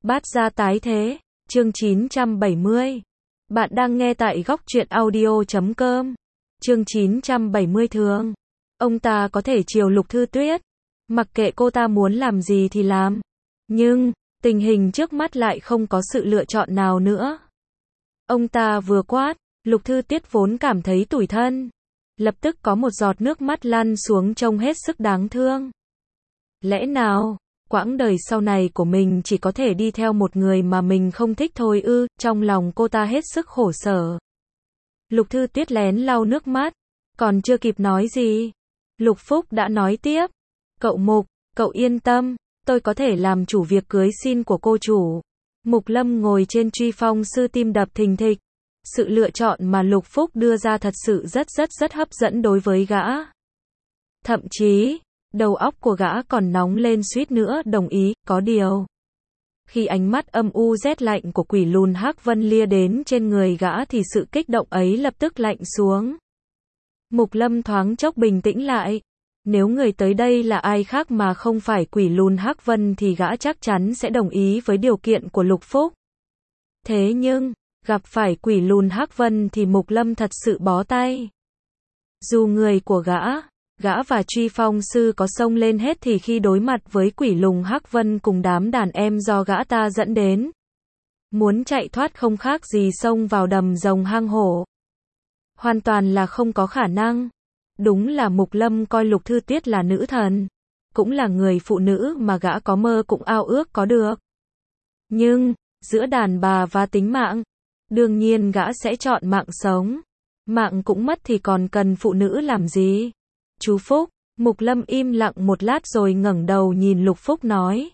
Bát gia tái thế, chương 970. Bạn đang nghe tại góc truyện audio.com. Chương 970 thường. Ông ta có thể chiều Lục Thư Tuyết, mặc kệ cô ta muốn làm gì thì làm. Nhưng, tình hình trước mắt lại không có sự lựa chọn nào nữa. Ông ta vừa quát, Lục Thư Tuyết vốn cảm thấy tủi thân. Lập tức có một giọt nước mắt lăn xuống trông hết sức đáng thương. Lẽ nào, quãng đời sau này của mình chỉ có thể đi theo một người mà mình không thích thôi ư? Trong lòng cô ta hết sức khổ sở. Lục Thư Tuyết lén lau nước mắt, còn chưa kịp nói gì, Lục Phúc đã nói tiếp. Cậu Mục, cậu yên tâm, tôi có thể làm chủ việc cưới xin của cô chủ. Mục Lâm ngồi trên truy phong sư tim đập thình thịch. Sự lựa chọn mà Lục Phúc đưa ra thật sự rất hấp dẫn đối với gã. Thậm chí, đầu óc của gã còn nóng lên suýt nữa đồng ý, có điều. Khi ánh mắt âm u rét lạnh của quỷ lùn Hắc Vân lia đến trên người gã thì sự kích động ấy lập tức lạnh xuống. Mục Lâm thoáng chốc bình tĩnh lại. Nếu người tới đây là ai khác mà không phải quỷ lùn Hắc Vân thì gã chắc chắn sẽ đồng ý với điều kiện của Lục Phúc. Thế nhưng, gặp phải quỷ lùn Hắc Vân thì Mục Lâm thật sự bó tay. Dù người của gã và truy phong sư có xông lên hết thì khi đối mặt với quỷ lùn Hắc Vân cùng đám đàn em do gã ta dẫn đến, muốn chạy thoát không khác gì xông vào đầm rồng hang hổ. Hoàn toàn là không có khả năng. Đúng là Mục Lâm coi Lục Thư Tuyết là nữ thần, cũng là người phụ nữ mà gã có mơ cũng ao ước có được. Nhưng, giữa đàn bà và tính mạng, đương nhiên gã sẽ chọn mạng sống. Mạng cũng mất thì còn cần phụ nữ làm gì? Chú Phúc, Mục Lâm im lặng một lát rồi ngẩng đầu nhìn Lục Phúc nói.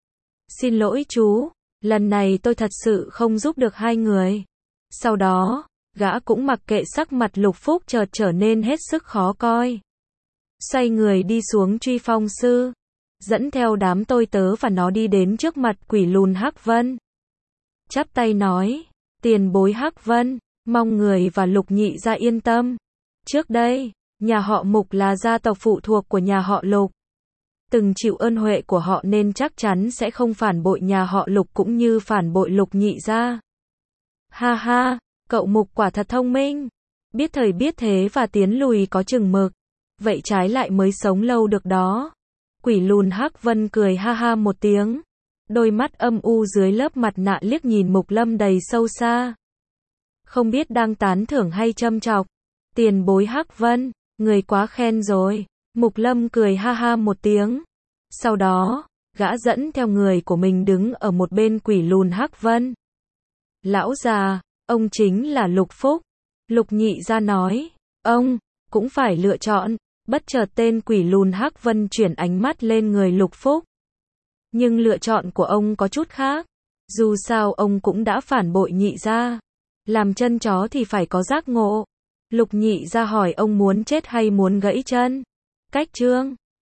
Xin lỗi chú, lần này tôi thật sự không giúp được hai người. Sau đó, gã cũng mặc kệ sắc mặt Lục Phúc chợt trở nên hết sức khó coi. Xoay người đi xuống truy phong sư, dẫn theo đám tôi tớ và nó đi đến trước mặt quỷ lùn Hắc Vân. Chắp tay nói, tiền bối Hắc Vân, mong người và Lục nhị gia yên tâm. Trước đây, nhà họ Mục là gia tộc phụ thuộc của nhà họ Lục. Từng chịu ơn huệ của họ nên chắc chắn sẽ không phản bội nhà họ Lục cũng như phản bội Lục nhị gia. Ha ha, cậu Mục quả thật thông minh. Biết thời biết thế và tiến lùi có chừng mực. Vậy trái lại mới sống lâu được đó. Quỷ lùn Hắc Vân cười ha ha một tiếng. Đôi mắt âm u dưới lớp mặt nạ liếc nhìn Mục Lâm đầy sâu xa. Không biết đang tán thưởng hay châm chọc. Tiền bối Hắc Vân, người quá khen rồi. Mục Lâm cười ha ha một tiếng. Sau đó, gã dẫn theo người của mình đứng ở một bên quỷ lùn Hắc Vân. Lão già, ông chính là Lục Phúc. Lục nhị gia nói, ông cũng phải lựa chọn. Bất chợt tên quỷ lùn Hắc Vân chuyển ánh mắt lên người Lục Phúc. Nhưng lựa chọn của ông có chút khác. Dù sao ông cũng đã phản bội nhị gia. Làm chân chó thì phải có giác ngộ. Lục nhị gia hỏi ông muốn chết hay muốn gãy chân. Cách chương